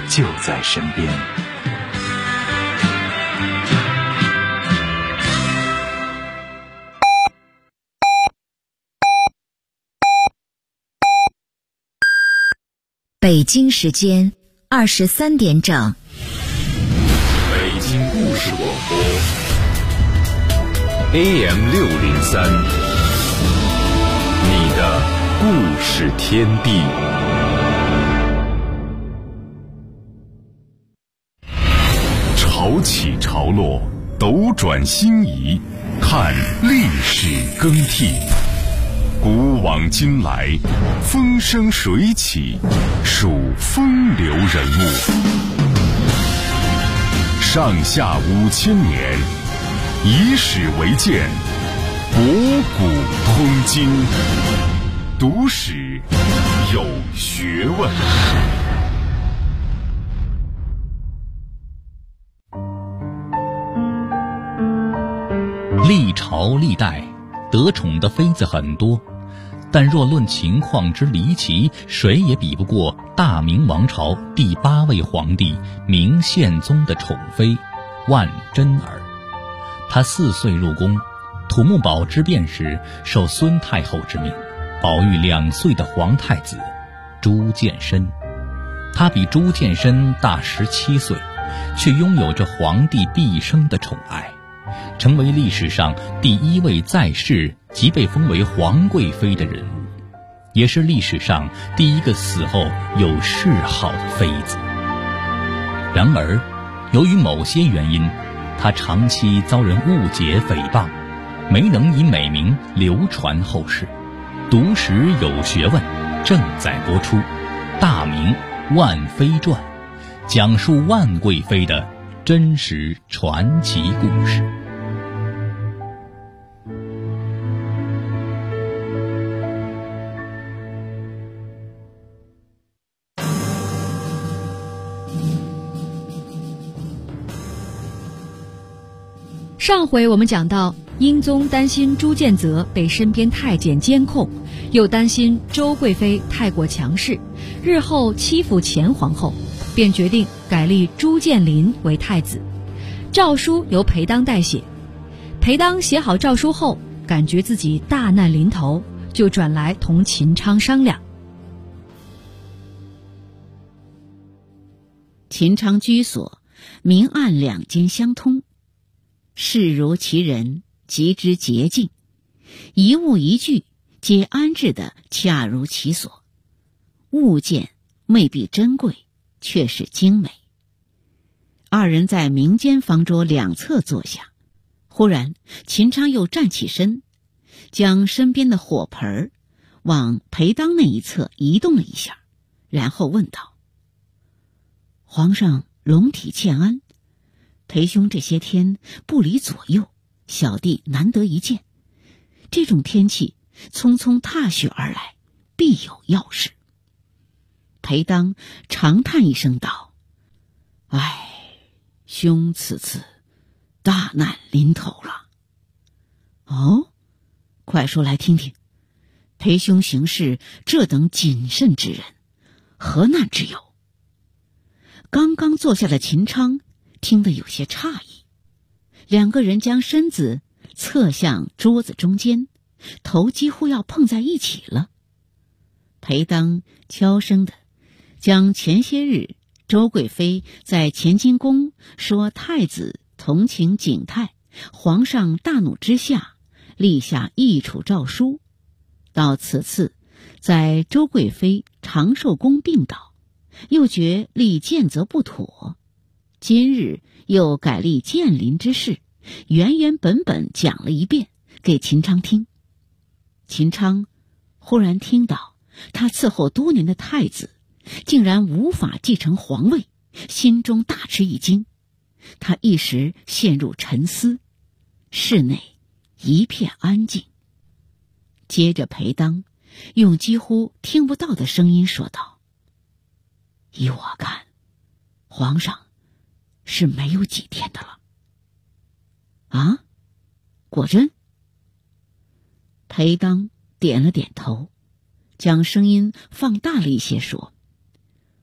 就在身边。 北京时间23点整。 北京故事广播 AM603，你的故事天地。潮起潮落，斗转星移，看历史更替。古往今来，风生水起，数风流人物。上下5000年，以史为鉴，博古通今，读史有学问。 历朝历代得宠的妃子很多，但若论情况之离奇，谁也比不过大明王朝第8位皇帝明宪宗的宠妃万贞儿。她4岁入宫，土木堡之变时受孙太后之命，保育2岁的皇太子朱见深。她比朱见深大17岁，却拥有着皇帝毕生的宠爱，成为历史上第1位在世即被封为皇贵妃的人物，也是历史上第1个死后有谥号的妃子。然而，由于某些原因，她长期遭人误解诽谤，没能以美名流传后世。读史有学问正在播出《大明万妃传》，讲述万贵妃的真实传奇故事。 上回我们讲到，英宗担心朱见泽被身边太监监控，又担心周贵妃太过强势，日后欺负前皇后，便决定改立朱见林为太子。诏书由裴当代写，裴当写好诏书后，感觉自己大难临头，就转来同秦昌商量。 秦昌居所明暗2间相通，视如其人，极之洁净，一物一具皆安置得恰如其所，物件未必珍贵，却是精美。2人在明间方桌2侧坐下，忽然秦昌又站起身，将身边的火盆往裴当那一侧移动了一下，然后问道：皇上龙体欠安，裴兄这些天不离左右，小弟难得一见。这种天气，匆匆踏雪而来，必有要事。裴当长叹一声道：唉，兄此次大难临头了。哦，快说来听听，裴兄行事这等谨慎之人，何难之有？刚刚坐下的秦昌听得有些诧异，2个人将身子侧向桌子中间，头几乎要碰在一起了。裴当悄声地将前些日周贵妃在乾清宫说太子同情景泰，皇上大怒之下立下议处诏书，到此次在周贵妃长寿宫病倒，又觉立建则不妥，今日又改立建林之事，原原本本讲了一遍给秦昌听。秦昌忽然听到他伺候多年的太子竟然无法继承皇位，心中大吃一惊，他一时陷入沉思，室内一片安静。接着裴当用几乎听不到的声音说道：依我看，皇上是没有几天的了。啊？果真？裴当点了点头，将声音放大了一些说：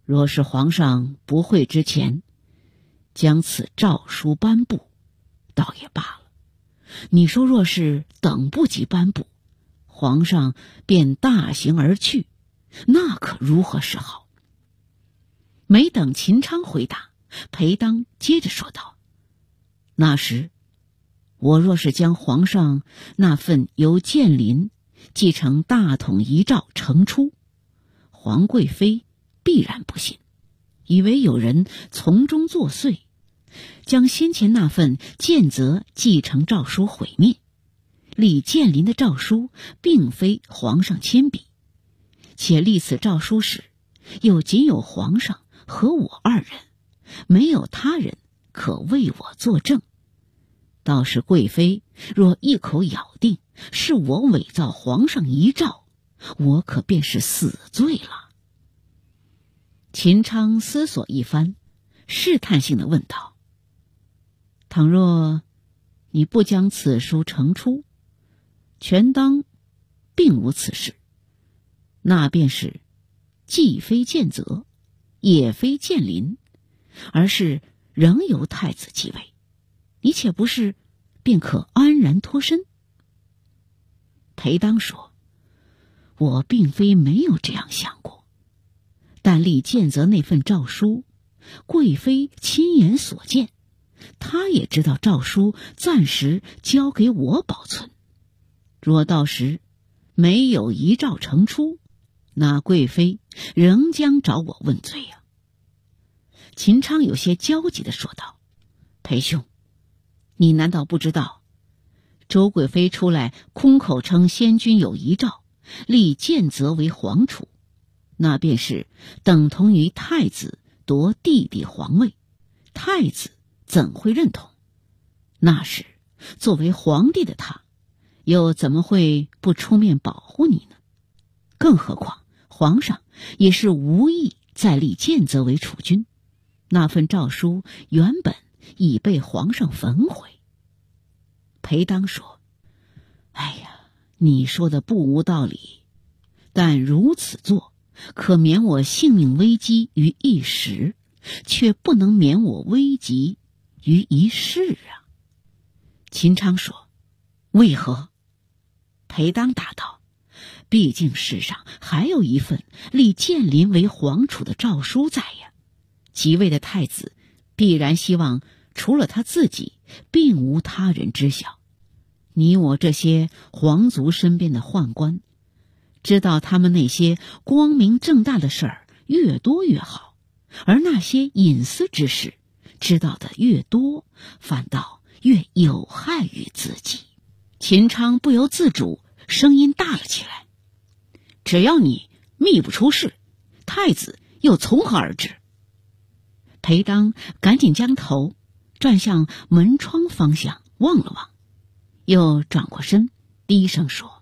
若是皇上不会之前将此诏书颁布，倒也罢了。你说若是等不及颁布，皇上便大行而去，那可如何是好？没等秦昌回答，裴当接着说道：那时我若是将皇上那份由建林继承大统遗诏呈出，皇贵妃必然不信，以为有人从中作祟，将先前那份建则继承诏书毁灭。立建林的诏书并非皇上亲笔，且立此诏书时又仅有皇上和我二人，没有他人可为我作证。倒是贵妃若一口咬定是我伪造皇上遗诏，我可便是死罪了。秦昌思索一番，试探性地问道：倘若你不将此书呈出，权当并无此事，那便是既非建则，也非建林，而是仍由太子继位，你且不是便可安然脱身？裴当说：我并非没有这样想过，但立建则那份诏书，贵妃亲眼所见，她也知道诏书暂时交给我保存，若到时没有遗诏呈出，那贵妃仍将找我问罪呀。秦昌有些焦急地说道：裴兄，你难道不知道周贵妃出来空口称先君有遗诏，立建则为皇储，那便是等同于太子夺弟弟皇位，太子怎会认同？那时作为皇帝的他又怎么会不出面保护你呢？更何况皇上也是无意再立建则为储君，那份诏书原本已被皇上焚毁。裴当说：哎呀，你说的不无道理，但如此做可免我性命危机于一时，却不能免我危及于一世啊。秦昌说：为何？裴当答道：毕竟世上还有一份立建林为皇储的诏书在呀，即位的太子必然希望除了他自己，并无他人知晓。你我这些皇族身边的宦官，知道他们那些光明正大的事儿越多越好，而那些隐私之事知道的越多，反倒越有害于自己。秦昌不由自主声音大了起来：只要你密不出事，太子又从何而至？裴当赶紧将头转向门窗方向望了望，又转过身低声说：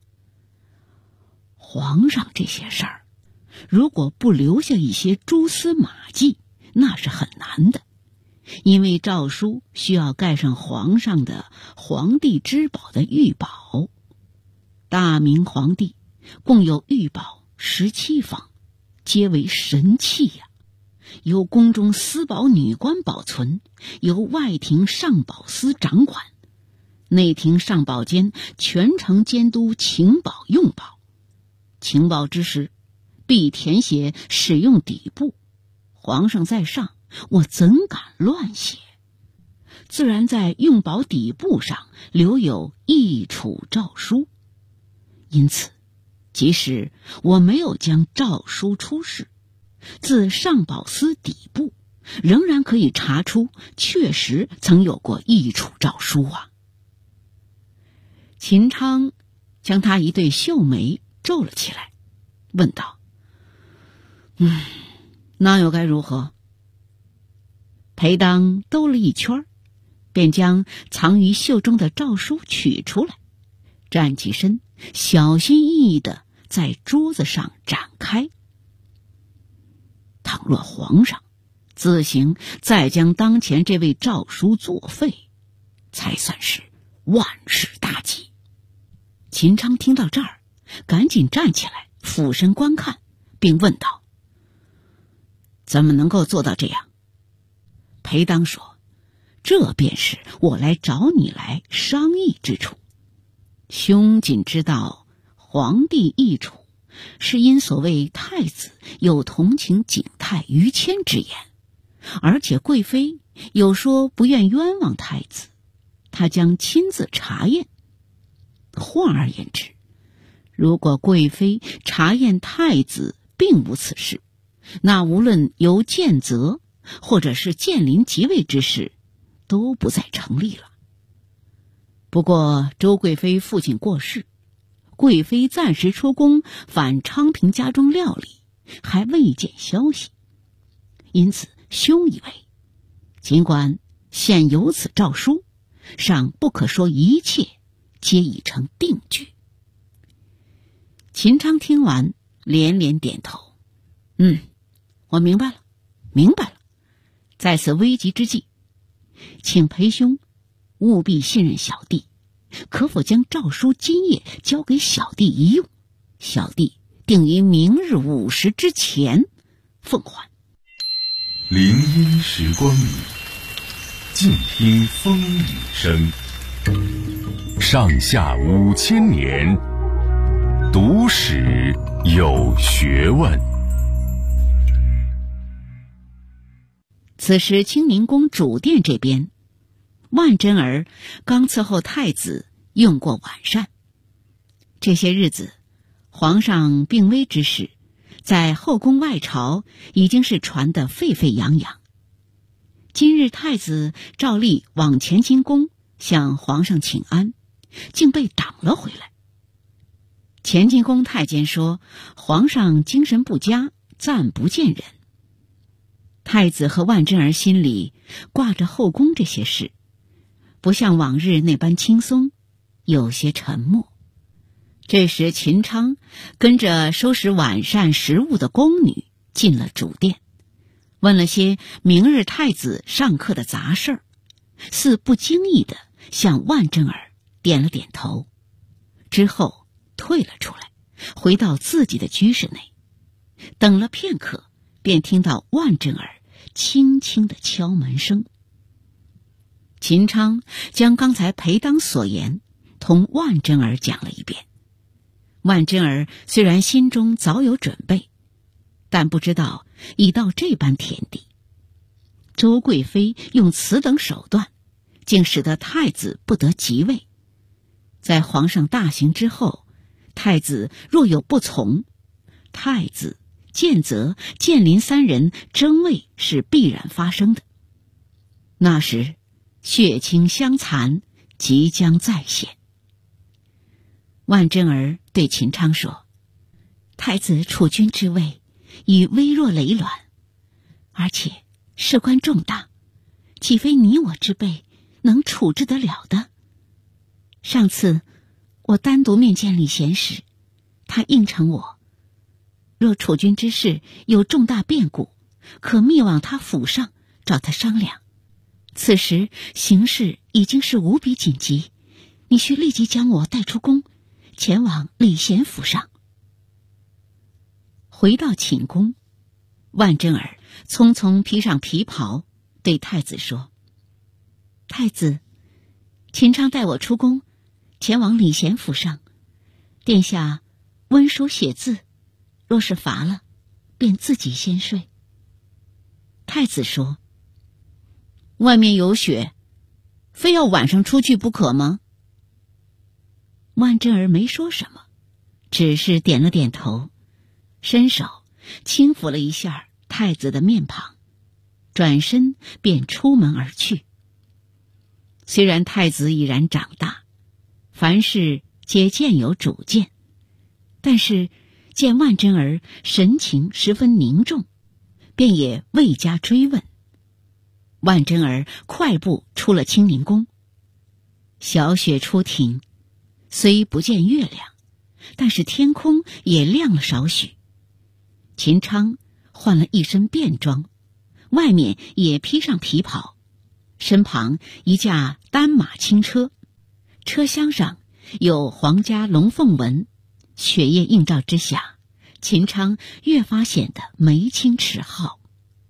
皇上这些事儿，如果不留下一些蛛丝马迹，那是很难的，因为诏书需要盖上皇上的皇帝之宝的御宝。大明皇帝共有御宝17方，皆为神器呀，由宫中司宝女官保存，由外廷上宝司掌管，内廷上宝监全程监督情宝用宝。情宝之时，必填写使用底部，皇上在上，我怎敢乱写？自然在用宝底部上留有易储诏书。因此即使我没有将诏书出示，自上宝司底部仍然可以查出确实曾有过易储诏书啊。秦昌将他一对秀眉皱了起来，问道：那又该如何？裴当兜了一圈，便将藏于袖中的诏书取出来，站起身，小心翼翼地在桌子上展开。倘若皇上自行再将当前这位诏书作废，才算是万事大吉。秦昌听到这儿，赶紧站起来俯身观看，并问道： 怎么能够做到这样？裴当说，这便是我来找你来商议之处。兄仅知道皇帝易处，是因所谓太子有同情景泰于谦之言，而且贵妃有说不愿冤枉太子，他将亲自查验。换而言之，如果贵妃查验太子并无此事，那无论由建泽或者是建临即位之事，都不再成立了。不过周贵妃父亲过世，贵妃暂时出宫返昌平家中料理，还未见消息，因此兄以为，尽管现有此诏书，尚不可说一切皆已成定局。秦昌听完连连点头，我明白了。在此危急之际，请裴兄务必信任小弟，可否将诏书今夜交给小弟一用？小弟定于明日午时之前奉还。 林荫时光里，静听风雨声。上下5000年，读史有学问。 此时清明宫主殿这边，万贞儿刚伺候太子用过晚膳。这些日子皇上病危之事，在后宫外朝已经是传得沸沸扬扬。今日太子照例往乾清宫向皇上请安，竟被挡了回来。乾清宫太监说，皇上精神不佳，暂不见人。太子和万贞儿心里挂着后宫这些事，不像往日那般轻松，有些沉默。这时秦昌跟着收拾晚膳食物的宫女进了主殿，问了些明日太子上课的杂事儿，似不经意地向万贞儿点了点头，之后退了出来，回到自己的居室内。等了片刻，便听到万贞儿轻轻的敲门声。秦昌将刚才裴当所言同万贞儿讲了一遍。万贞儿虽然心中早有准备，但不知道已到这般田地。周贵妃用此等手段，竟使得太子不得即位。在皇上大行之后，太子若有不从，太子、建泽、建临3人争位是必然发生的。那时血亲相残，即将再现。万贞儿对秦昌说，太子储君之位已微弱累卵，而且事关重大，岂非你我之辈能处置得了的？上次我单独面见李贤时，他应承我，若储君之事有重大变故，可密往他府上找他商量。此时形势已经是无比紧急，你需立即将我带出宫，前往李贤府上。回到寝宫，万贞儿匆匆披上皮袍，对太子说，太子，秦昌带我出宫，前往礼贤府上，殿下温书写字，若是乏了，便自己先睡。太子说，外面有雪，非要晚上出去不可吗？万贞儿没说什么，只是点了点头，伸手轻抚了一下太子的面庞，转身便出门而去。虽然太子已然长大，凡事皆渐有主见，但是见万贞儿神情十分凝重，便也未加追问。万贞儿快步出了清宁宫。小雪初停，虽不见月亮，但是天空也亮了少许。秦昌换了一身便装，外面也披上皮袍，身旁一架单马轻车，车厢上有皇家龙凤纹，雪夜映照之下，秦昌越发显得眉清齿皓。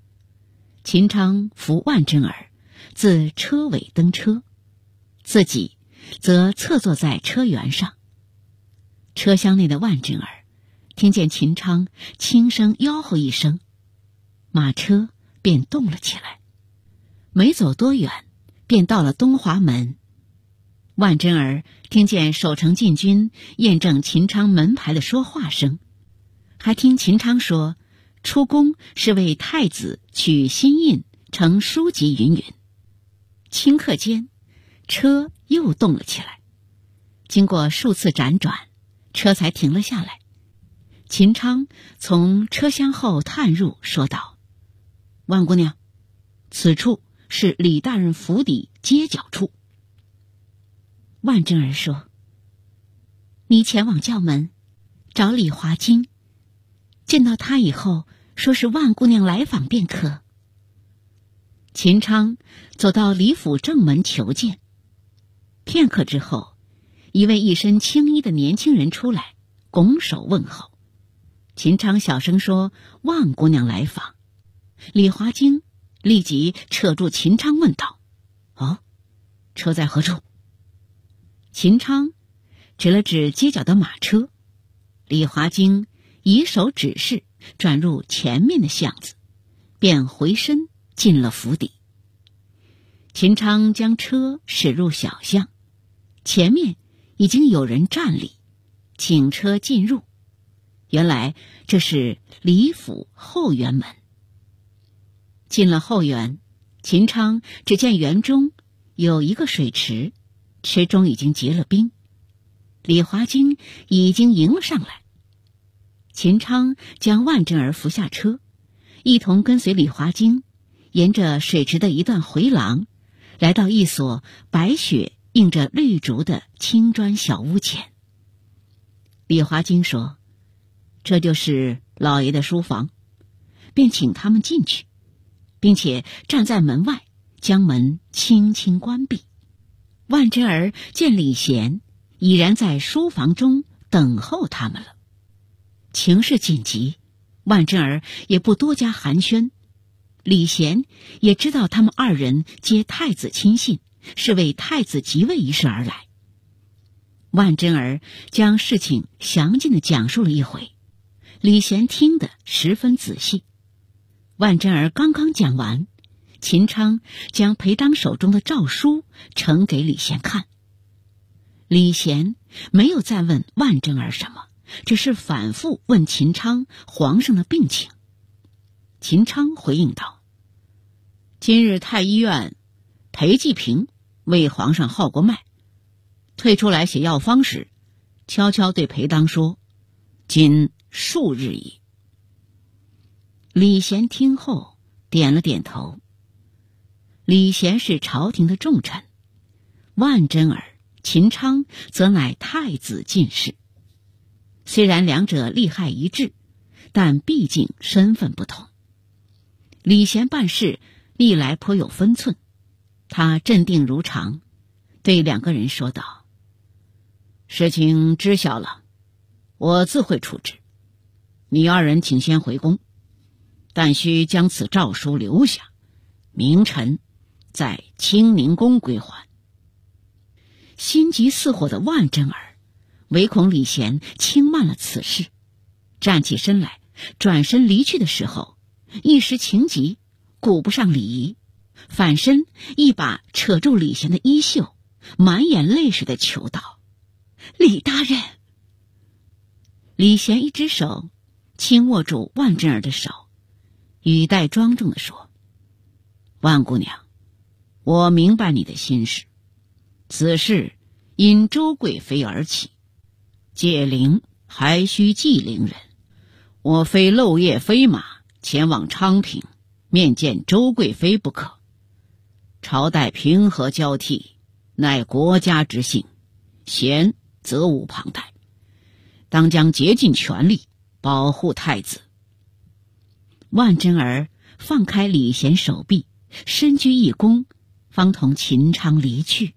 秦昌扶万贞儿自车尾登车，自己则侧坐在车辕上。车厢内的万贞儿听见秦昌轻声吆喝一声，马车便动了起来。没走多远，便到了东华门。万贞儿听见守城禁军验证秦昌门牌的说话声，还听秦昌说出宫是为太子取新印呈书籍云云。顷刻间，车又动了起来，经过数次辗转，车才停了下来。秦昌从车厢后探入，说道：“万姑娘，此处是李大人府邸街角处。”万贞儿说：“你前往教门，找李华金，见到他以后，说是万姑娘来访便可。”秦昌走到李府正门求见，片刻之后，一位一身青衣的年轻人出来，拱手问候。秦昌小声说：“万姑娘来访。”李华经立即扯住秦昌问道：“哦，车在何处？”秦昌指了指街角的马车，李华经以手指示，转入前面的巷子，便回身进了府邸。秦昌将车驶入小巷，前面已经有人站立，请车进入。原来这是李府后园门。进了后园，秦昌只见园中有一个水池，池中已经结了冰，李华经已经迎了上来。秦昌将万贞儿扶下车，一同跟随李华经沿着水池的一段回廊，来到一所白雪映着绿竹的青砖小屋前。李华经说：“这就是老爷的书房。”便请他们进去，并且站在门外，将门轻轻关闭。万贞儿见李贤已然在书房中等候他们了。情势紧急，万贞儿也不多加寒暄。李贤也知道他们二人皆太子亲信，是为太子即位一事而来。万贞儿将事情详尽地讲述了一回，李贤听得十分仔细。万贞儿刚刚讲完，秦昌将裴当手中的诏书呈给李贤看。李贤没有再问万贞儿什么，只是反复问秦昌皇上的病情。秦昌回应道：“今日太医院裴继平为皇上号过脉，退出来写药方时，悄悄对裴当说：今数日矣。”李贤听后点了点头。李贤是朝廷的重臣，万贞儿、秦昌则乃太子进士。虽然两者利害一致，但毕竟身份不同。李贤办事历来颇有分寸，他镇定如常，对两个人说道：“事情知晓了，我自会处置。你二人请先回宫，但须将此诏书留下，明晨在清宁宫归还。”心急似火的万贞儿唯恐李贤轻慢了此事，站起身来，转身离去的时候，一时情急，顾不上礼仪，反身一把扯住李贤的衣袖，满眼泪水地求道：“李大人！”李贤一只手轻握住万贞儿的手，语带庄重地说：“万姑娘，我明白你的心事。此事因周贵妃而起，解铃还须系铃人。我非漏夜飞马前往昌平面见周贵妃不可。朝代平和交替，乃国家之幸，贤责无旁贷，当将竭尽全力保护太子。”万贞儿放开李贤手臂，深鞠一躬，方同秦昌离去。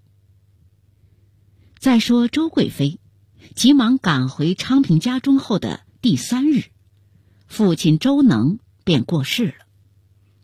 再说周贵妃急忙赶回昌平家中后的第3日，父亲周能便过世了。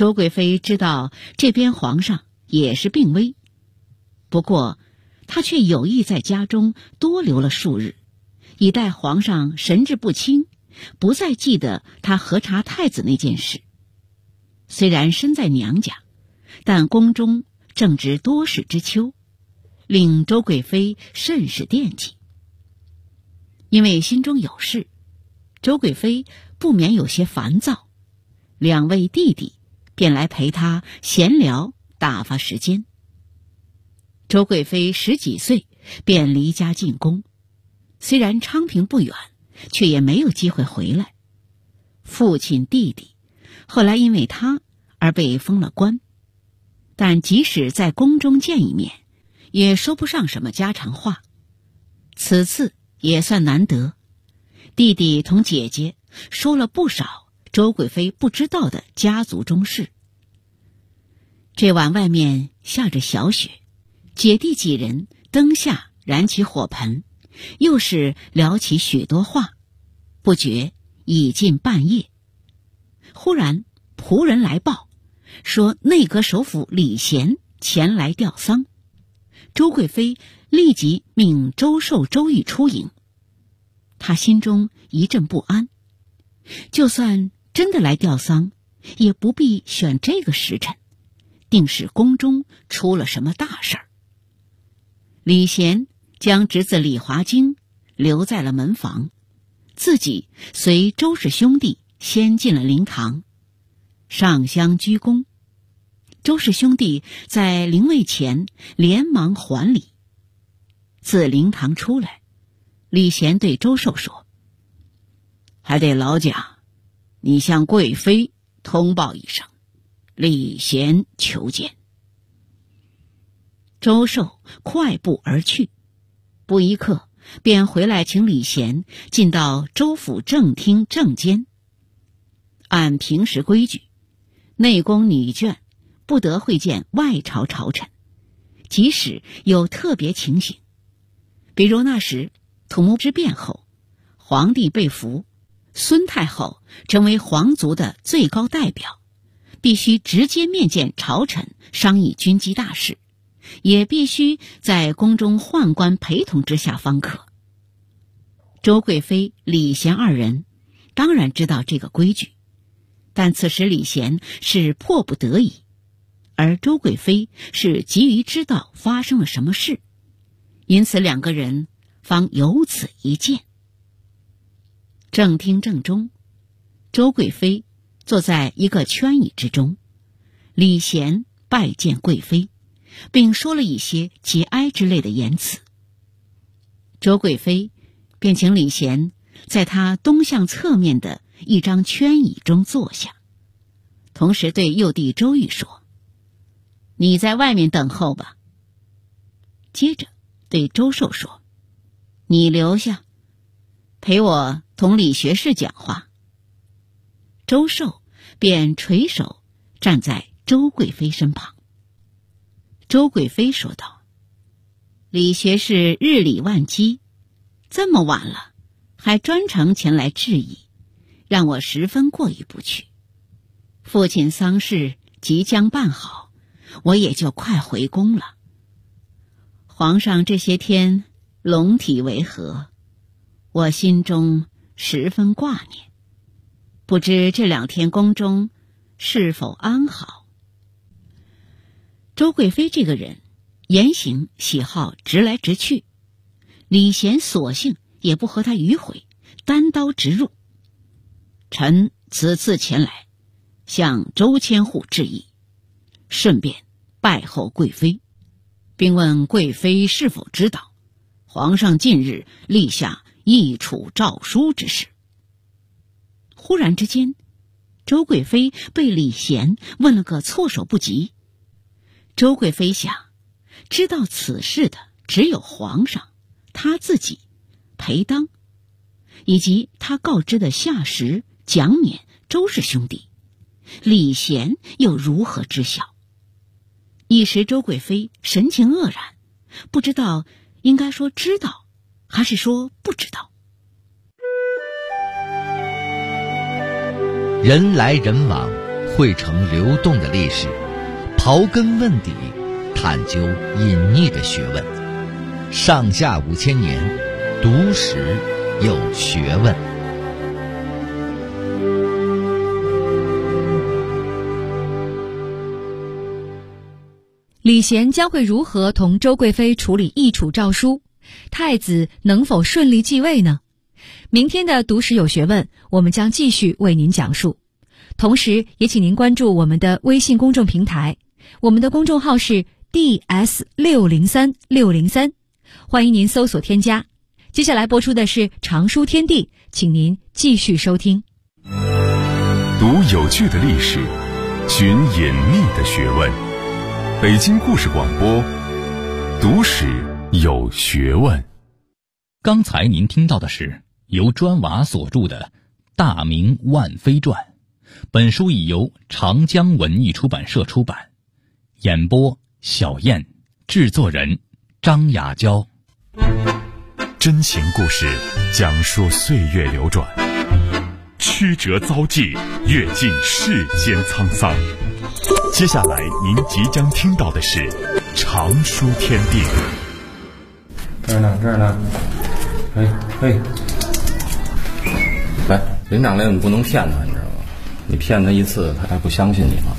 周贵妃知道这边皇上也是病危，不过她却有意在家中多留了数日，以待皇上神志不清，不再记得他核查太子那件事。虽然身在娘家，但宫中正值多事之秋，令周贵妃甚是惦记。因为心中有事，周贵妃不免有些烦躁，两位弟弟便来陪她闲聊打发时间。周贵妃10几岁便离家进宫，虽然昌平不远，却也没有机会回来。父亲弟弟后来因为他而被封了官，但即使在宫中见一面，也说不上什么家常话。此次也算难得，弟弟同姐姐说了不少周贵妃不知道的家族中事。这晚外面下着小雪，姐弟几人灯下燃起火盆，又是聊起许多话，不觉已近半夜。忽然仆人来报，说内阁首辅李贤前来吊丧。周贵妃立即命周寿、周玉出迎。她心中一阵不安，就算真的来吊丧，也不必选这个时辰，定是宫中出了什么大事儿。李贤将侄子李华经留在了门房，自己随周氏兄弟先进了灵堂，上香鞠躬。周氏兄弟在灵位前连忙还礼。自灵堂出来，李贤对周寿说：“还得劳驾，你向贵妃通报一声，李贤求见。”周寿快步而去，不一刻便回来请李贤进到周府正厅正间。按平时规矩，内宫女眷不得会见外朝朝臣，即使有特别情形，比如那时土木之变后，皇帝被俘，孙太后成为皇族的最高代表，必须直接面见朝臣商议军机大事，也必须在宫中宦官陪同之下方可。周贵妃、李贤二人当然知道这个规矩，但此时李贤是迫不得已，而周贵妃是急于知道发生了什么事，因此两个人方有此一见。正厅正中，周贵妃坐在一个圈椅之中，李贤拜见贵妃，并说了一些节哀之类的言辞。周贵妃便请李贤在他东向侧面的一张圈椅中坐下，同时对幼弟周玉说：“你在外面等候吧。”接着对周寿说：“你留下，陪我同李学士讲话。”周寿便垂手站在周贵妃身旁。周贵妃说道：“李学士日理万机，这么晚了还专程前来致意，让我十分过意不去。父亲丧事即将办好，我也就快回宫了。皇上这些天龙体为何？我心中十分挂念，不知这2天宫中是否安好？”周贵妃这个人言行喜好直来直去，李贤索性也不和他迂回，单刀直入：“臣此次前来向周千户致意，顺便拜候贵妃，并问贵妃是否知道皇上近日立下易储诏书之事。”忽然之间，周贵妃被李贤问了个措手不及。周贵妃想，知道此事的只有皇上、他自己、裴当，以及他告知的夏实、蒋冕、周氏兄弟，李贤又如何知晓？一时周贵妃神情愕然，不知道应该说知道还是说不知道。 人来人往， 汇成流动的历史，刨根问底，探究隐匿的学问。上下5000年，读史有学问。 李贤将会如何同周贵妃处理易储诏书？太子能否顺利继位呢？明天的读史有学问，我们将继续为您讲述。同时也请您关注我们的微信公众平台，我们的公众号是 DS603603，欢迎您搜索添加。接下来播出的是常书天地，请您继续收听。 读有趣的历史，寻隐匿的学问。北京故事广播，读史有学问。 刚才您听到的是由专娃所著的《大明万妃传》，本书已由长江文艺出版社出版。演播小燕，制作人张雅娇。 真情故事讲述岁月流转，曲折遭际，阅尽世间沧桑。接下来您即将听到的是常书天地。 这儿呢，嘿，来，林长令，你不能骗他，你知道吗？你骗他一次，他还不相信你了。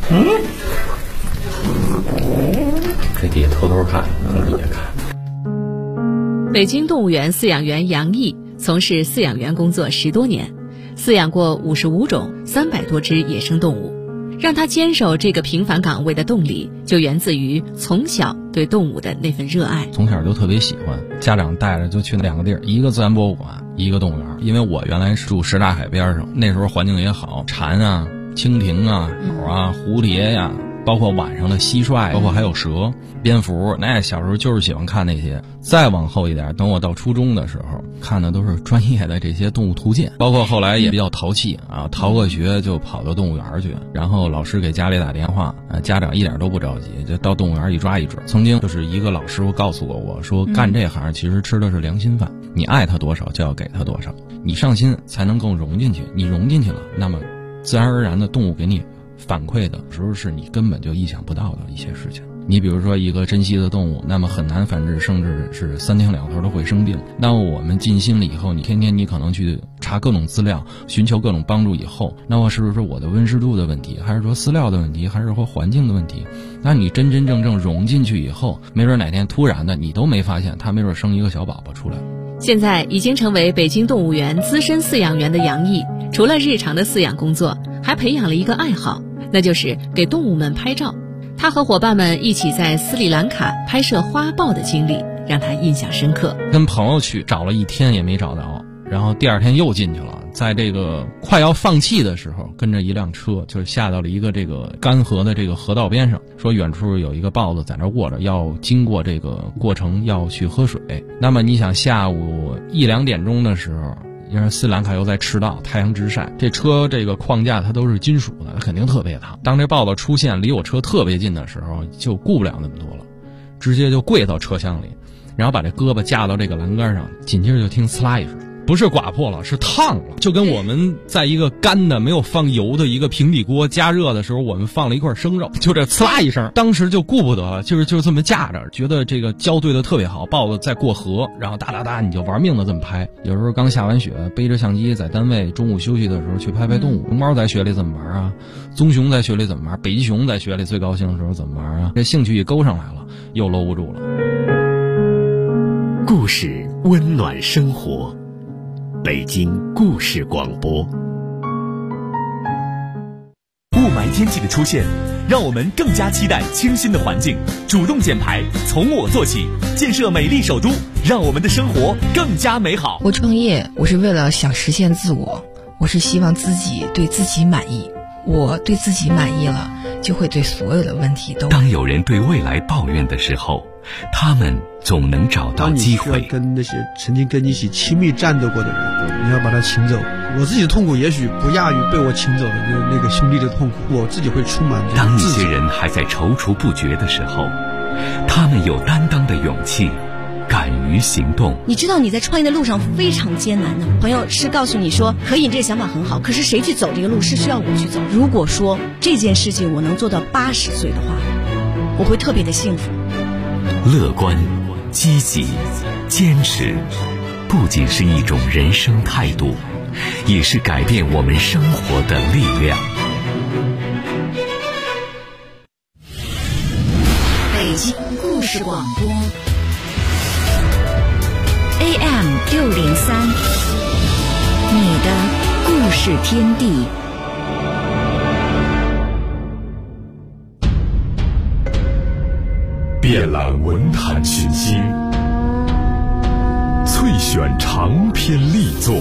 这底下偷偷看，往底下看。 北京动物园饲养员杨毅从事饲养员工作10多年，饲养过55种300多只野生动物。让他坚守这个平凡岗位的动力，就源自于从小对动物的那份热爱。 从小就特别喜欢，家长带着就去2个地儿，一个自然博物馆，一个动物园。因为我原来是住什刹海边上，那时候环境也好，蝉啊、蜻蜓啊、鸟啊、蝴蝶呀，包括晚上的蟋蟀，包括还有蛇、蝙蝠，那小时候就是喜欢看那些。再往后一点，等我到初中的时候，看的都是专业的这些动物图鉴，包括后来也比较淘气啊，逃个学就跑到动物园去，然后老师给家里打电话，家长一点都不着急，就到动物园一抓一准。曾经就是一个老师傅告诉过我说，干这行其实吃的是良心饭，你爱他多少就要给他多少，你上心才能更融进去，你融进去了，那么自然而然的动物给你反馈的时候是你根本就意想不到的一些事情。你比如说一个珍稀的动物，那么很难繁殖，甚至是3天2头都会生病。那我们尽心了以后，你天天你可能去查各种资料，寻求各种帮助以后，那么是不是我的温湿度的问题，还是说饲料的问题，还是说环境的问题？那你真真正正融进去以后，没准哪天突然的你都没发现，它没准生一个小宝宝出来。 现在已经成为北京动物园资深饲养员的杨毅，除了日常的饲养工作，还培养了一个爱好，那就是给动物们拍照。他和伙伴们一起在斯里兰卡拍摄花豹的经历让他印象深刻。 跟朋友去找了1天也没找到，然后第2天又进去了，在这个快要放弃的时候，跟着一辆车就下到了一个这个干涸的这个河道边上，说远处有一个豹子在那卧着，要经过这个过程要去喝水。那么你想下午1、2点钟的时候，因为斯里兰卡又在赤道，太阳直晒，这车这个框架它都是金属的，它肯定特别烫。当这豹子出现离我车特别近的时候，就顾不了那么多了，直接就跪到车厢里，然后把这胳膊架到这个栏杆上，紧接着就听呲啦一声，不是刮破了，是烫了，就跟我们在一个干的没有放油的一个平底锅加热的时候，我们放了一块生肉，就这呲啦一声，当时就顾不得了，就是这么架着，觉得这个交对的特别好，豹子在过河，然后哒哒哒你就玩命的这么拍。有时候刚下完雪，背着相机在单位中午休息的时候去拍拍动物，熊猫在雪里怎么玩啊，棕熊在雪里怎么玩，北极熊在雪里最高兴的时候怎么玩啊，这兴趣一勾上来了，又搂不住了。 故事温暖生活，北京故事广播。 雾霾天气的出现，让我们更加期待清新的环境，主动减排，从我做起，建设美丽首都，让我们的生活更加美好。 我创业，我是为了想实现自我，我是希望自己对自己满意，我对自己满意了，就会对所有的问题都。 当有人对未来抱怨的时候，他们总能找到机会。 当你需要跟那些曾经跟你一起亲密战斗过的人，你要把他请走。我自己的痛苦也许不亚于被我请走的那个兄弟的痛苦，我自己会充满这种当一些人还在踌躇不决的时候，他们有担当的勇气，敢于于行动。 你知道你在创业的路上非常艰难的，朋友是告诉你说可以，这个想法很好，可是谁去走这个路是需要我去走。如果说这件事情我能做到80岁的话，我会特别的幸福。 乐观、积极、坚持，不仅是一种人生态度，也是改变我们生活的力量。 北京故事广播 AM603，你的故事天地。 遍览文坛群星，萃选长篇力作，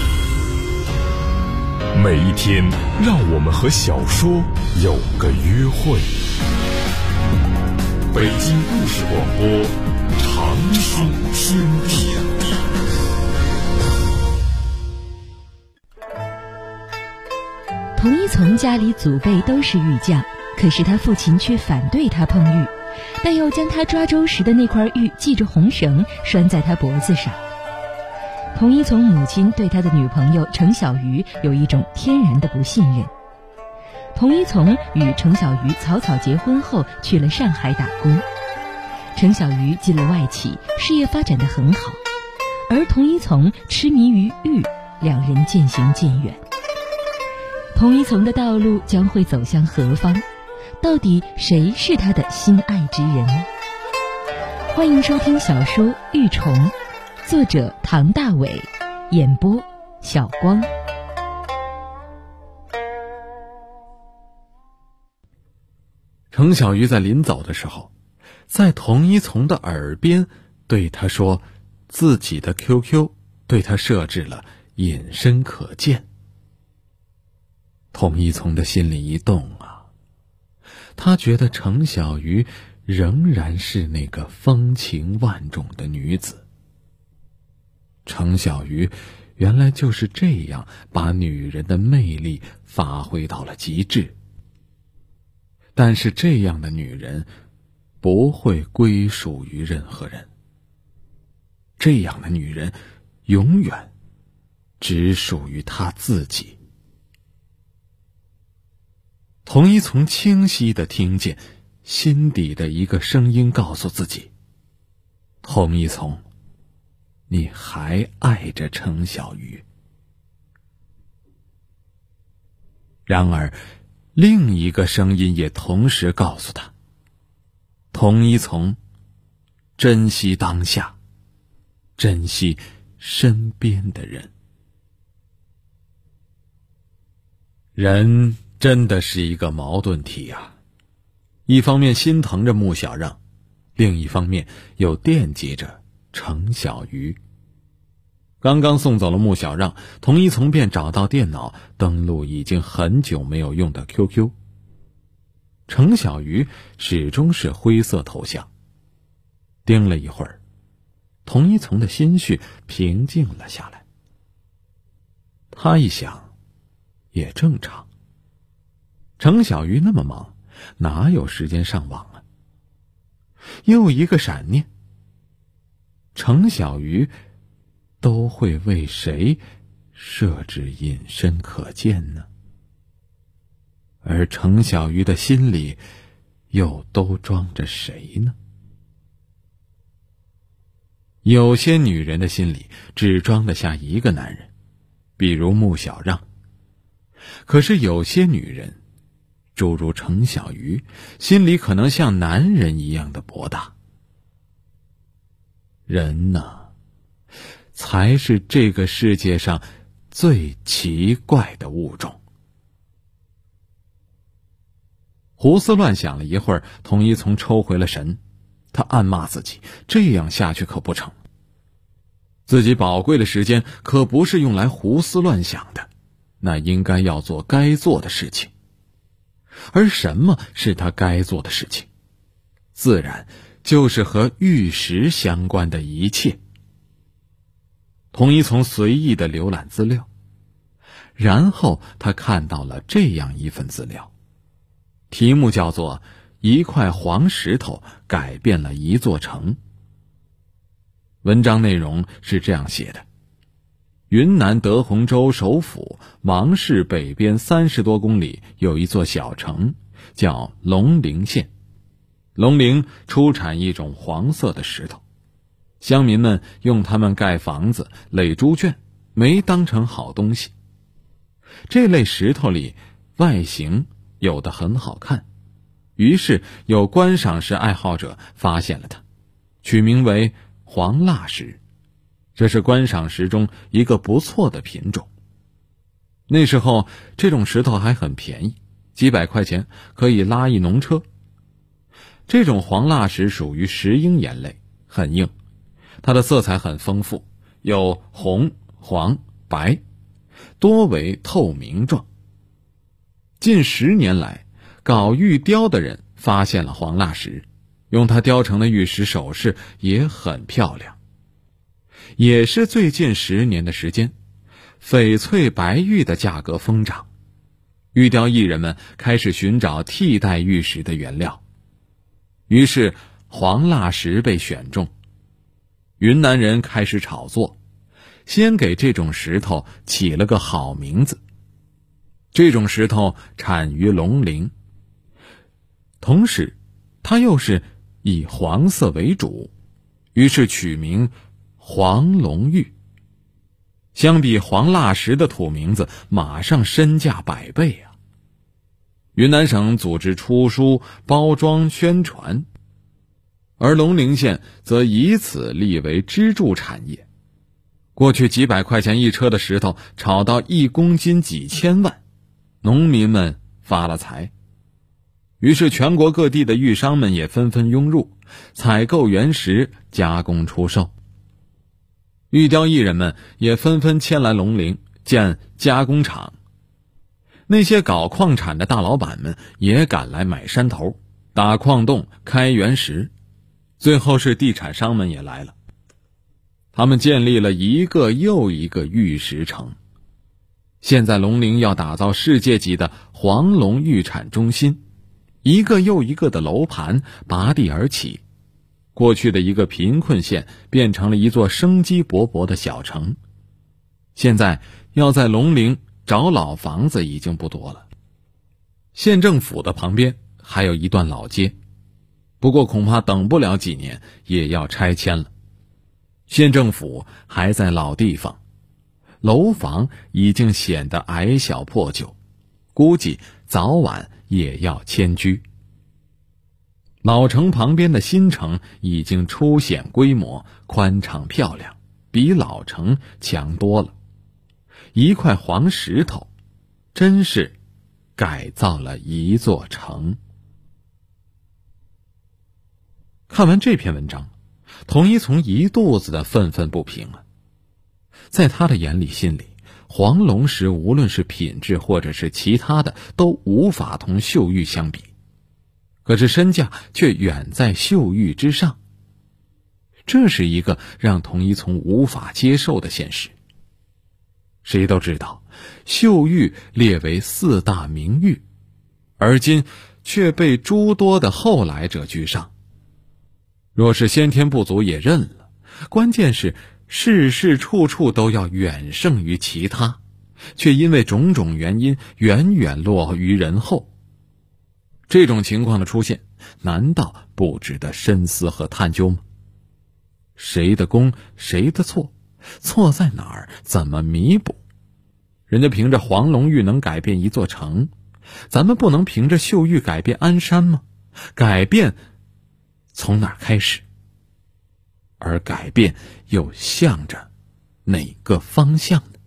每一天让我们和小说有个约会。北京故事广播，长春天地。 童一从家里祖辈都是玉匠，可是他父亲却反对他碰玉，但又将他抓周时的那块玉系着红绳拴在他脖子上。童一从母亲对他的女朋友程小鱼有一种天然的不信任。童一从与程小鱼草草结婚后去了上海打工，程小鱼进了外企，事业发展得很好，而童一从痴迷于玉，两人渐行渐远。童一从的道路将会走向何方？到底谁是他的心爱之人？欢迎收听小说《玉虫》，作者唐大伟，演播小光。 程小鱼在临走的时候，在童一从的耳边对他说，自己的 QQ 对他设置了隐身可见。童一从的心里一动啊，他觉得程小鱼仍然是那个风情万种的女子。程小鱼原来就是这样把女人的魅力发挥到了极致。但是这样的女人不会归属于任何人，这样的女人永远只属于她自己。童一从清晰地听见心底的一个声音告诉自己，童一从，你还爱着程小鱼。然而另一个声音也同时告诉他，童一从，珍惜当下，珍惜身边的人。人真的是一个矛盾体啊，一方面心疼着穆小让，另一方面又惦记着程小鱼。刚刚送走了穆小让，童一从便找到电脑，登录已经很久没有用的 QQ。 程小鱼始终是灰色头像。盯了一会儿，童一从的心绪平静了下来。他一想，也正常，程小鱼那么忙，哪有时间上网啊？又一个闪念，程小鱼都会为谁设置隐身可见呢？而程小鱼的心里又都装着谁呢？有些女人的心里只装得下一个男人，比如穆小让。可是有些女人，诸如程小鱼，心里可能像男人一样的博大。人呢，才是这个世界上最奇怪的物种。胡思乱想了一会儿，童一从抽回了神。他暗骂自己，这样下去可不成。自己宝贵的时间可不是用来胡思乱想的，那应该要做该做的事情。而什么是他该做的事情？自然就是和玉石相关的一切。童一从随意的浏览资料，然后他看到了这样一份资料，题目叫做一块黄石头改变了一座城。 文章内容是这样写的：云南德宏州首府芒市北边30多公里有一座小城，叫龙陵县。龙陵出产一种黄色的石头，乡民们用它们盖房子、垒猪圈，没当成好东西。这类石头里外形有的很好看，于是有观赏石爱好者发现了它，取名为黄蜡石。这是观赏石中一个不错的品种。那时候这种石头还很便宜，几百块钱可以拉一农车。这种黄蜡石属于石英岩类，很硬，它的色彩很丰富，有红、黄、白，多为透明状。近10年来，搞玉雕的人发现了黄蜡石，用它雕成的玉石首饰也很漂亮。也是最近10年的时间，翡翠白玉的价格疯涨，玉雕艺人们开始寻找替代玉石的原料，于是黄蜡石被选中。云南人开始炒作，先给这种石头起了个好名字。这种石头产于龙陵，同时它又是以黄色为主，于是取名黄龙玉。相比黄蜡石的土名字，马上身价100倍啊！云南省组织出书、包装、宣传，而龙陵县则以此立为支柱产业。过去几百块钱一车的石头炒到1公斤几千万，农民们发了财。于是全国各地的玉商们也纷纷涌入，采购原石，加工出售。玉雕艺人们也纷纷迁来龙陵建加工厂，那些搞矿产的大老板们也赶来买山头、打矿洞、开原石，最后是地产商们也来了。他们建立了一个又一个玉石城。现在龙陵要打造世界级的黄龙玉产中心，一个又一个的楼盘拔地而起，过去的一个贫困县变成了一座生机勃勃的小城。现在要在龙陵找老房子已经不多了。县政府的旁边还有一段老街，不过恐怕等不了几年也要拆迁了。县政府还在老地方，楼房已经显得矮小破旧，估计早晚也要迁居。老城旁边的新城已经初显规模，宽敞漂亮，比老城强多了。一块黄石头，真是改造了一座城。看完这篇文章，童一从一肚子的愤愤不平啊！在他的眼里心里，黄龙石无论是品质或者是其他的，都无法同秀玉相比。可是身价却远在秀玉之上，这是一个让童一从无法接受的现实。谁都知道，秀玉列为4大名玉，而今却被诸多的后来者居上。若是先天不足也认了，关键是事事处处都要远胜于其他，却因为种种原因远远落于人后。这种情况的出现，难道不值得深思和探究吗？谁的功，谁的错？错在哪儿？怎么弥补？人家凭着黄龙玉能改变一座城，咱们不能凭着秀玉改变鞍山吗？改变从哪儿开始？而改变又向着哪个方向呢？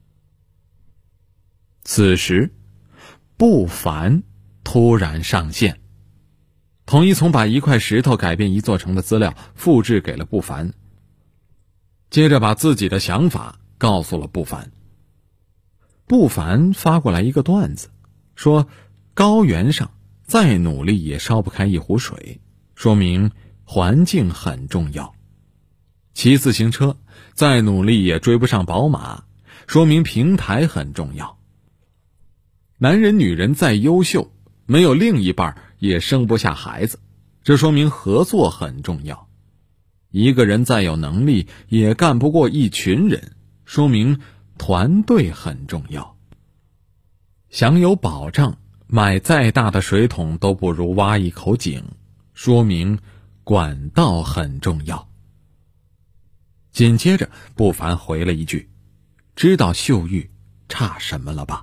此时，不凡突然上线。童一从把一块石头改变一座城的资料复制给了不凡，接着把自己的想法告诉了不凡。不凡发过来一个段子，说高原上再努力也烧不开一壶水，说明环境很重要。骑自行车再努力也追不上宝马，说明平台很重要。男人女人再优秀，没有另一半也生不下孩子，这说明合作很重要。 一个人再有能力也干不过一群人，说明团队很重要。想有保障，买再大的水桶都不如挖一口井，说明管道很重要。紧接着不凡回了一句：知道秀玉差什么了吧？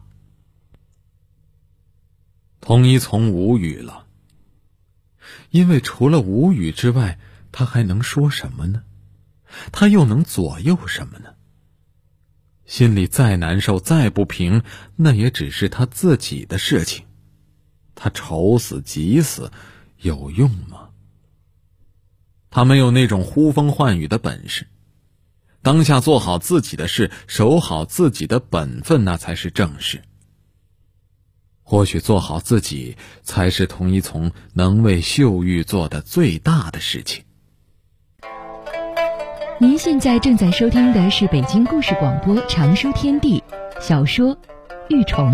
童一从无语了，因为除了无语之外，他还能说什么呢？他又能左右什么呢？心里再难受再不平，那也只是他自己的事情，他愁死急死有用吗？他没有那种呼风唤雨的本事，当下做好自己的事，守好自己的本分，那才是正事。或许做好自己才是童一从能为秀玉做的最大的事情。 您现在正在收听的是北京故事广播长书天地小说《玉虫》。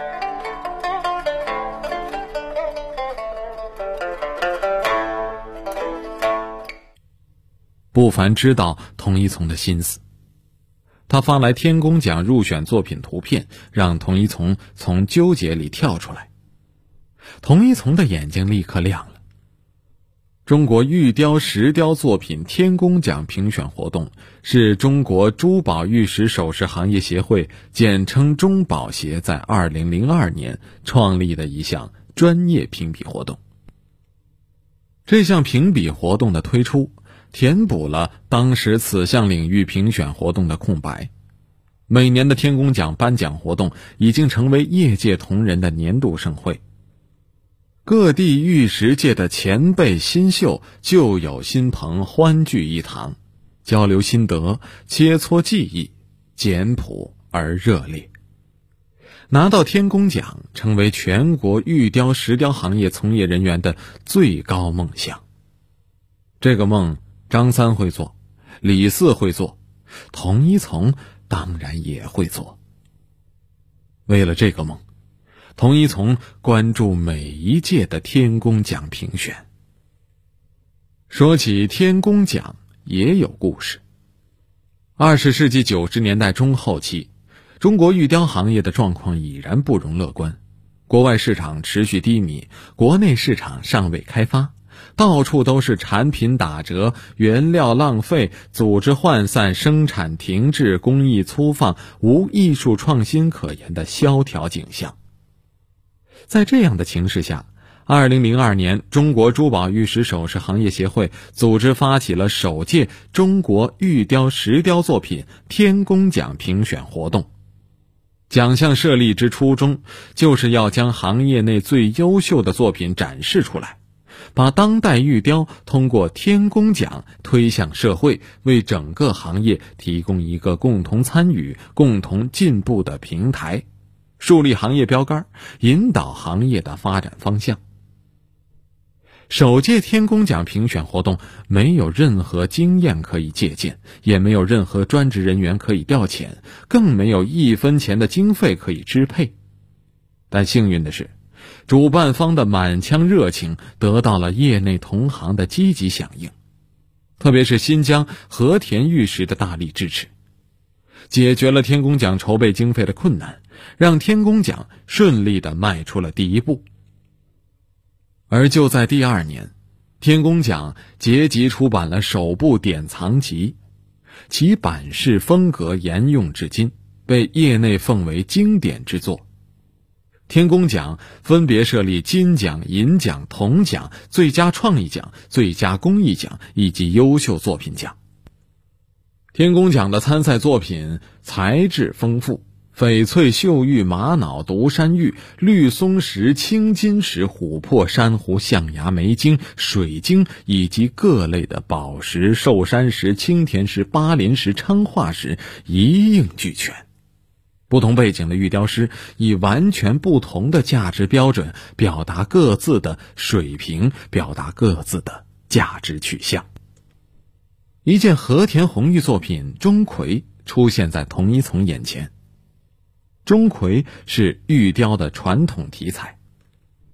不凡知道童一从的心思，他发来天工奖入选作品图片，让童一从从纠结里跳出来。童一从的眼睛立刻亮了。中国玉雕石雕作品天工奖评选活动是中国珠宝玉石首饰行业协会简称中宝协在2002年创立的一项专业评比活动。这项评比活动的推出填补了当时此项领域评选活动的空白。每年的天工奖颁奖活动已经成为业界同仁的年度盛会，各地玉石界的前辈新秀旧友新朋欢聚一堂，交流心得，切磋技艺，简朴而热烈。拿到天工奖成为全国玉雕石雕行业从业人员的最高梦想。这个梦张三会做，李四会做，童一从当然也会做。为了这个梦，童一从关注每一届的天工奖评选。说起天工奖也有故事。20世纪90年代中后期，中国玉雕行业的状况已然不容乐观，国外市场持续低迷，国内市场尚未开发，到处都是产品打折、原料浪费、组织涣散、生产停滞、工艺粗放、无艺术创新可言的萧条景象。在这样的情势下，2002年中国珠宝玉石首饰行业协会组织发起了首届中国玉雕石雕作品天工奖评选活动。奖项设立之初衷，就是要将行业内最优秀的作品展示出来，把当代玉雕通过天工奖推向社会，为整个行业提供一个共同参与、共同进步的平台，树立行业标杆，引导行业的发展方向。首届天工奖评选活动没有任何经验可以借鉴，也没有任何专职人员可以调遣，更没有1分钱的经费可以支配。但幸运的是，主办方的满腔热情得到了业内同行的积极响应，特别是新疆和田玉石的大力支持，解决了天工奖筹备经费的困难，让天工奖顺利地迈出了第一步。而就在第2年，天工奖结集出版了首部典藏集，其版式风格沿用至今，被业内奉为经典之作。天工奖分别设立金奖、银奖、铜奖、最佳创意奖、最佳工艺奖以及优秀作品奖。天工奖的参赛作品材质丰富，翡翠、秀玉、玛瑙、独山玉、绿松石、青金石、琥珀、珊瑚、象牙、梅晶、水晶以及各类的宝石、寿山石、青田石、巴林石、昌化石一应俱全。不同背景的玉雕师以完全不同的价值标准表达各自的水平，表达各自的价值取向。一件和田红玉作品钟馗出现在童一从眼前。钟馗是玉雕的传统题材，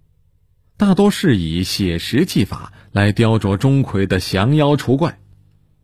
大多是以写实技法来雕琢钟馗的降妖除怪。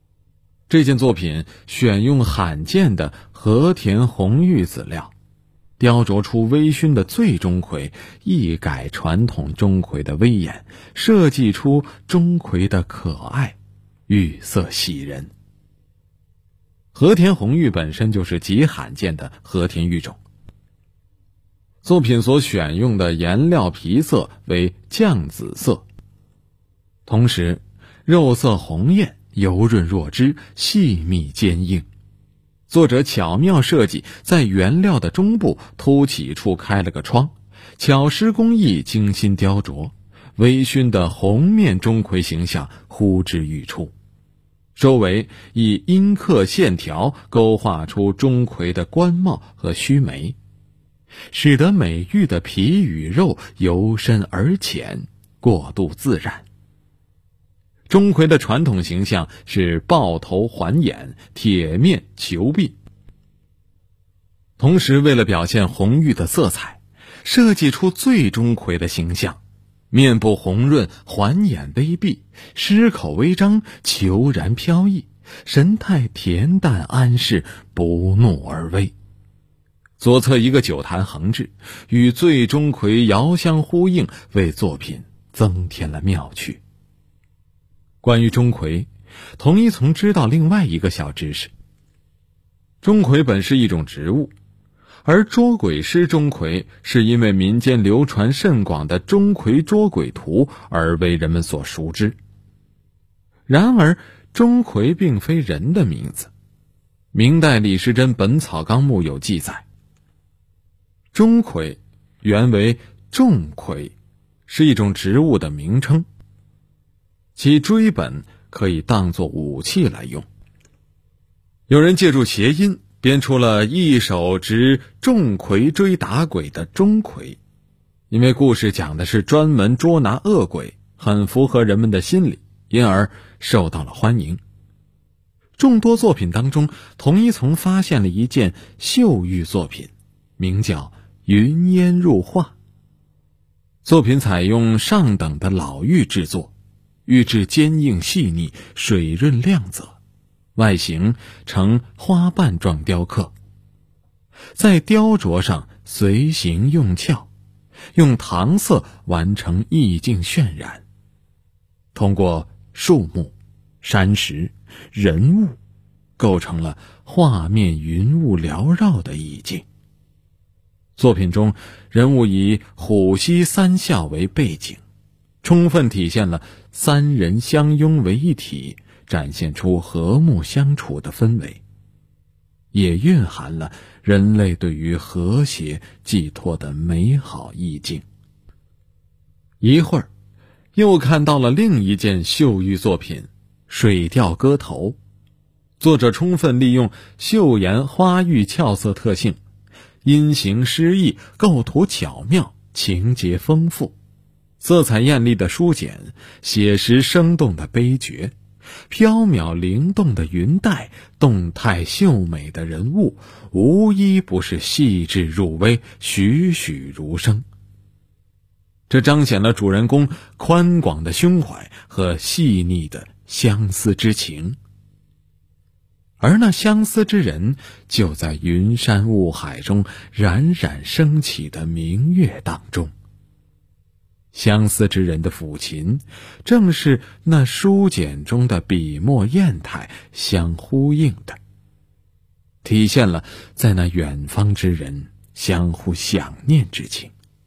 这件作品选用罕见的和田红玉籽料，雕琢出微醺的醉钟馗，一改传统钟馗的威严，设计出钟馗的可爱，玉色喜人。和田红玉本身就是极罕见的和田玉种，作品所选用的颜料皮色为绛紫色，同时肉色红艳，油润若脂，细密坚硬。作者巧妙设计，在原料的中部凸起处开了个窗，巧施工艺，精心雕琢，微醺的红面钟馗形象呼之欲出。周围以阴刻线条勾画出钟馗的冠帽和须眉，使得美玉的皮与肉由深而浅，过度自然。钟馗的传统形象是豹头环眼，铁面球臂。同时为了表现红玉的色彩，设计出醉钟馗的形象，面部红润，环眼微闭，狮口微张，虬然飘逸，神态恬淡安适，不怒而威。左侧一个酒坛横置，与醉钟馗遥相呼应，为作品增添了妙趣。关于钟馗，童一从知道另外一个小知识：钟馗本是一种植物，而捉鬼师钟馗是因为民间流传甚广的钟馗捉鬼图而为人们所熟知。然而钟馗并非人的名字，明代李时珍《本草纲目》有记载，钟馗原为仲馗，是一种植物的名称，其追本可以当作武器来用。有人借助谐音编出了一手执钟馗追打鬼的钟馗，因为故事讲的是专门捉拿恶鬼，很符合人们的心理，因而受到了欢迎。众多作品当中，童一从发现了一件绣玉作品，名叫云烟入画。作品采用上等的老玉制作，玉质坚硬细腻，水润亮泽，外形呈花瓣状雕刻，在雕琢上随形用俏，用唐色完成意境渲染，通过树木、山石、人物构成了画面云雾缭绕的意境。作品中人物以虎溪三笑为背景，充分体现了三人相拥为一体，展现出和睦相处的氛围，也蕴含了人类对于和谐寄托的美好意境。一会儿又看到了另一件绣玉作品《水调歌头》，作者充分利用岫岩花玉俏色特性，音形诗意，构图巧妙，情节丰富，色彩艳丽的书简，写实生动的悲绝，缥缈灵动的云带，动态秀美的人物，无一不是细致入微，栩栩如生。这彰显了主人公宽广的胸怀和细腻的相思之情，而那相思之人就在云山雾海中冉冉升起的明月当中。相思之人的抚琴，正是那书简中的笔墨砚台相呼应的，体现了在那远方之人相互想念之情。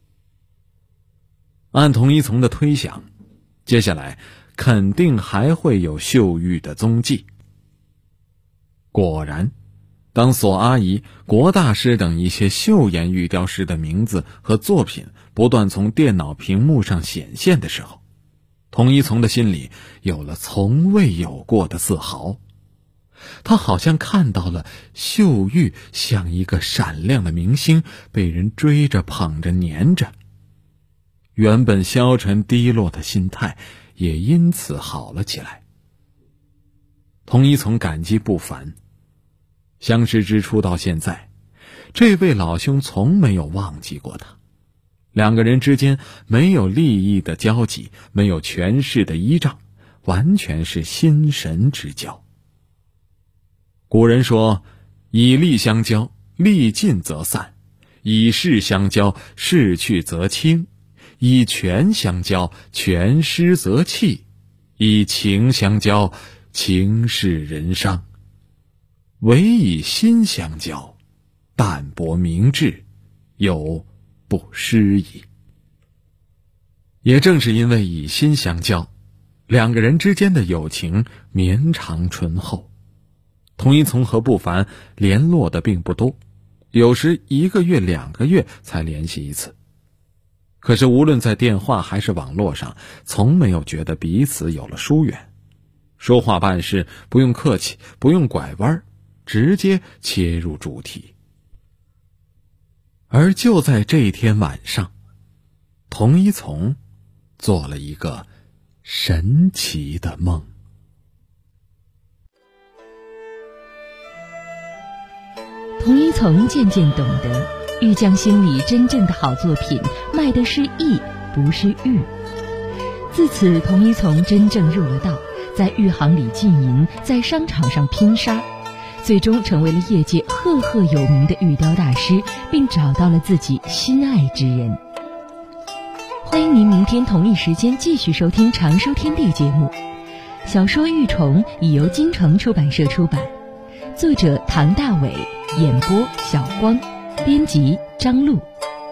按童一从的推想，接下来肯定还会有绣玉的踪迹。果然，当索阿姨、国大师等一些岫岩玉雕师的名字和作品不断从电脑屏幕上显现的时候，童一从的心里有了从未有过的自豪。他好像看到了绣玉像一个闪亮的明星，被人追着捧着粘着，原本消沉低落的心态也因此好了起来。童一从感激不凡，相识之初到现在，这位老兄从没有忘记过他，两个人之间没有利益的交集，没有权势的依仗，完全是心神之交。 古人说，以利相交，利尽则散；以势相交，势去则清；以权相交，权失则弃；以情相交，情使人伤。唯以心相交，淡泊明志，有不失矣。也正是因为以心相交，两个人之间的友情绵长醇厚。童一从和不凡联络的并不多，有时1个月、2个月才联系一次。可是无论在电话还是网络上，从没有觉得彼此有了疏远。说话办事不用客气，不用拐弯，直接切入主题。而就在这一天晚上，童一从做了一个神奇的梦。 童一从渐渐懂得，玉匠心里真正的好作品卖的是艺，不是玉。自此，童一从真正入了道，在玉行里经营，在商场上拼杀，最终成为了业界赫赫有名的玉雕大师，并找到了自己心爱之人。欢迎您明天同一时间继续收听《常书天地》节目。小说《玉虫》已由京城出版社出版，作者唐大伟，演播小光，编辑张璐。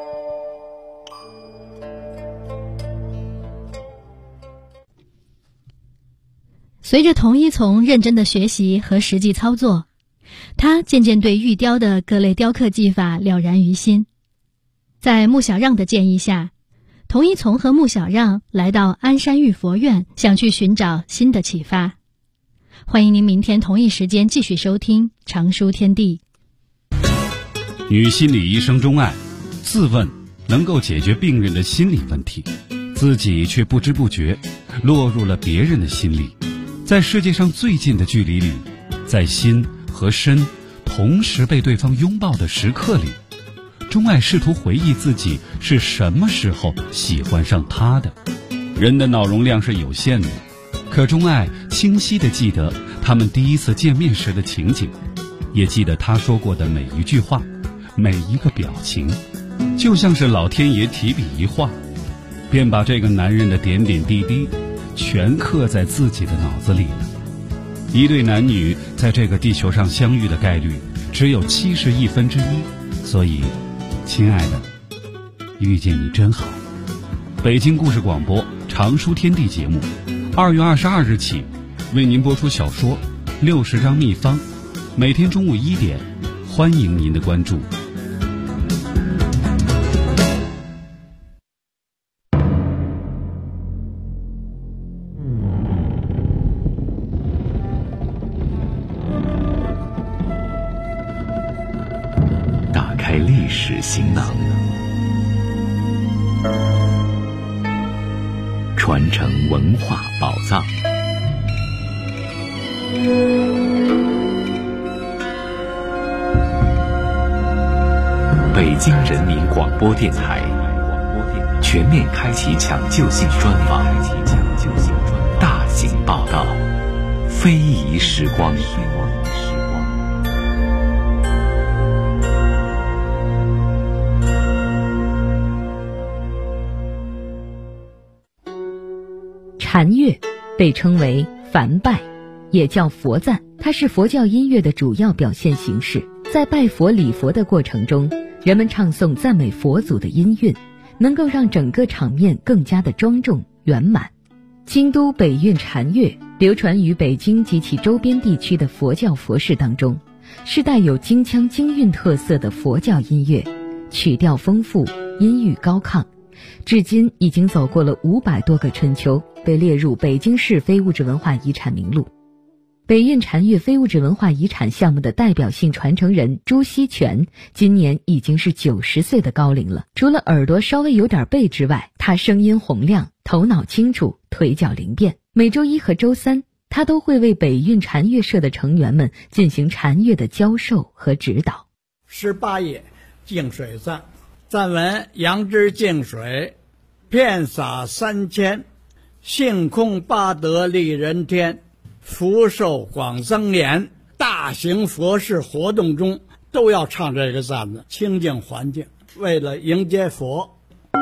随着童一从认真的学习和实际操作，他渐渐对玉雕的各类雕刻技法了然于心。在穆小让的建议下，童一从和穆小让来到鞍山玉佛院，想去寻找新的启发。欢迎您明天同一时间继续收听《常书天地》。 女心理医生钟爱自问能够解决病人的心理问题，自己却不知不觉落入了别人的心里。在世界上最近的距离里，在心和身同时被对方拥抱的时刻里，钟爱试图回忆自己是什么时候喜欢上他的。人的脑容量是有限的，可钟爱清晰地记得他们第一次见面时的情景，也记得他说过的每一句话，每一个表情，就像是老天爷提笔一画，便把这个男人的点点滴滴全刻在自己的脑子里了。一对男女在这个地球上相遇的概率只有1/71，所以亲爱的，遇见你真好。北京故事广播常书天地节目2月22日起为您播出小说60张秘方，每天中午1点，欢迎您的关注。 打开历史行囊，传承文化宝藏。北京人民广播电台全面开启抢救性专访，大型报道，非遗时光。 禅乐被称为梵拜，也叫佛赞，它是佛教音乐的主要表现形式。在拜佛礼佛的过程中，人们唱诵赞美佛祖的音韵，能够让整个场面更加的庄重圆满。京都北韵禅乐流传于北京及其周边地区的佛教佛事当中，是带有京腔京韵特色的佛教音乐，曲调丰富，音域高亢，至今已经走过了500多个春秋，被列入北京市非物质文化遗产名录。北韵禅乐非物质文化遗产项目的代表性传承人朱锡全今年已经是90岁的高龄了。除了耳朵稍微有点背之外，他声音洪亮，头脑清楚，腿脚灵便。每周1和周3，他都会为北韵禅乐社的成员们进行禅乐的教授和指导。 18页净水赞，赞文：杨枝净水，遍洒3千，性空8德利人天，福寿广增年，大大型佛事活动中都要唱这个赞子，清净环境，为了迎接佛。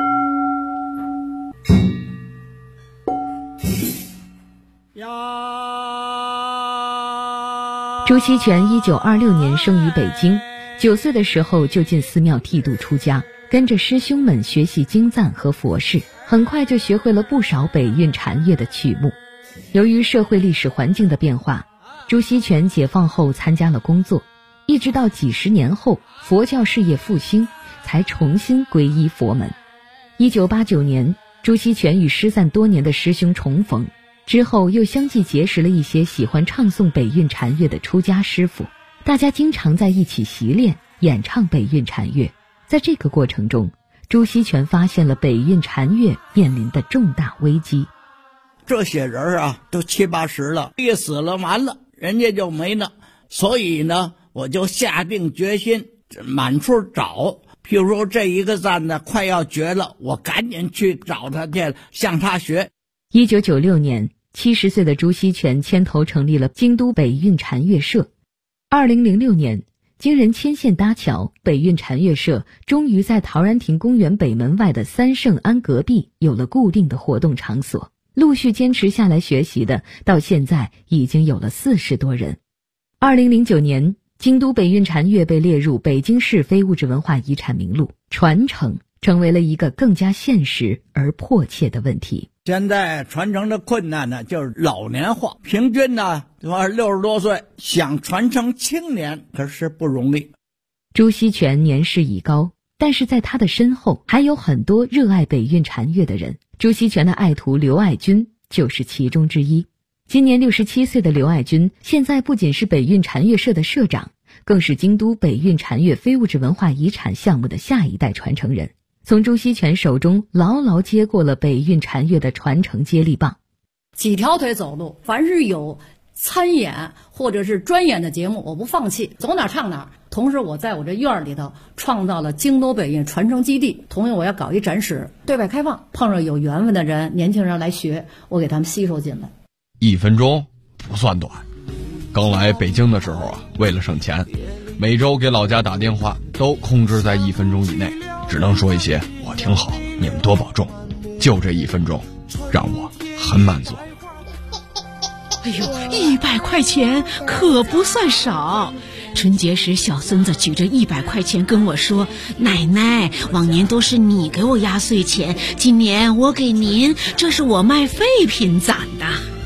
朱锡全1926年生于北京，9岁的时候就进寺庙剃度出家，跟着师兄们学习经赞和佛事，很快就学会了不少北韵禅乐的曲目。由于社会历史环境的变化，朱锡全解放后参加了工作，一直到几十年后佛教事业复兴，才重新皈依佛门。1989年，朱锡全与失散多年的师兄重逢，之后又相继结识了一些喜欢唱诵北韵禅乐的出家师傅，大家经常在一起习练演唱北韵禅乐。在这个过程中，朱锡全发现了北韵禅乐面临的重大危机。 这些人啊，都70、80了，一死了完了，人家就没了。所以呢，我就下定决心满处找。譬如说这一个赞呢快要绝了，我赶紧去找他去，向他学。 1996年，70岁的朱锡全牵头成立了京都北韵禅乐社。2006年，经人牵线搭桥，北韵禅乐社终于在陶然亭公园北门外的三圣庵隔壁有了固定的活动场所。陆续坚持下来学习的，到现在已经有了40多人。2009年，京都北韵禅乐被列入北京市非物质文化遗产名录，传承成为了一个更加现实而迫切的问题。 现在传承的困难呢，就是老年化，平均呢60多岁，想传承青年可是不容易。 朱锡全年事已高，但是在他的身后还有很多热爱北韵禅乐的人。朱锡全的爱徒刘爱军就是其中之一。今年67岁的刘爱军，现在不仅是北韵禅乐社的社长，更是京都北韵禅乐非物质文化遗产项目的下一代传承人，从朱锡全手中牢牢接过了北韵禅乐的传承接力棒。 几条腿走路，凡是有参演或者是专演的节目，我不放弃，走哪唱哪。同时我在我这院里头创造了京都北韵传承基地，同时我要搞一展示，对外开放，碰上有缘分的人，年轻人来学，我给他们吸收进来。 1分钟不算短，刚来北京的时候啊，为了省钱，每周给老家打电话都控制在1分钟以内，只能说一些我挺好，你们多保重，就这1分钟让我很满足。 哎呦，100块钱可不算少。春节时，小孙子举着100块钱跟我说：“奶奶，往年都是你给我压岁钱，今年我给您，这是我卖废品攒的。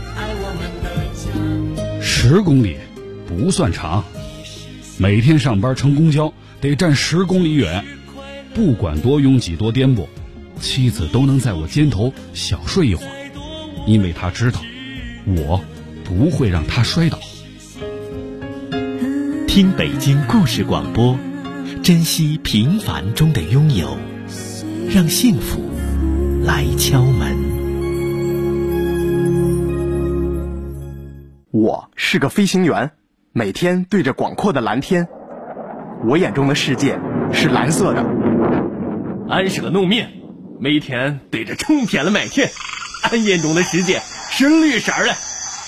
”10公里不算长，每天上班乘公交得站10公里远，不管多拥挤多颠簸，妻子都能在我肩头小睡一会儿，因为她知道我不会让她摔倒。 听北京故事广播，珍惜平凡中的拥有，让幸福来敲门。 我是个飞行员，每天对着广阔的蓝天，我眼中的世界是蓝色的。 俺是个农民，每天对着成片的麦田，俺眼中的世界是绿色的。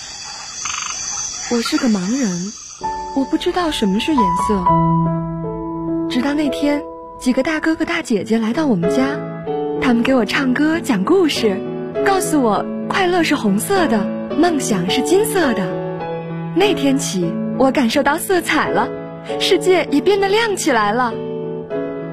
我是个盲人，我不知道什么是颜色。直到那天，几个大哥哥大姐姐来到我们家，他们给我唱歌讲故事，告诉我快乐是红色的，梦想是金色的。那天起，我感受到色彩了，世界也变得亮起来了。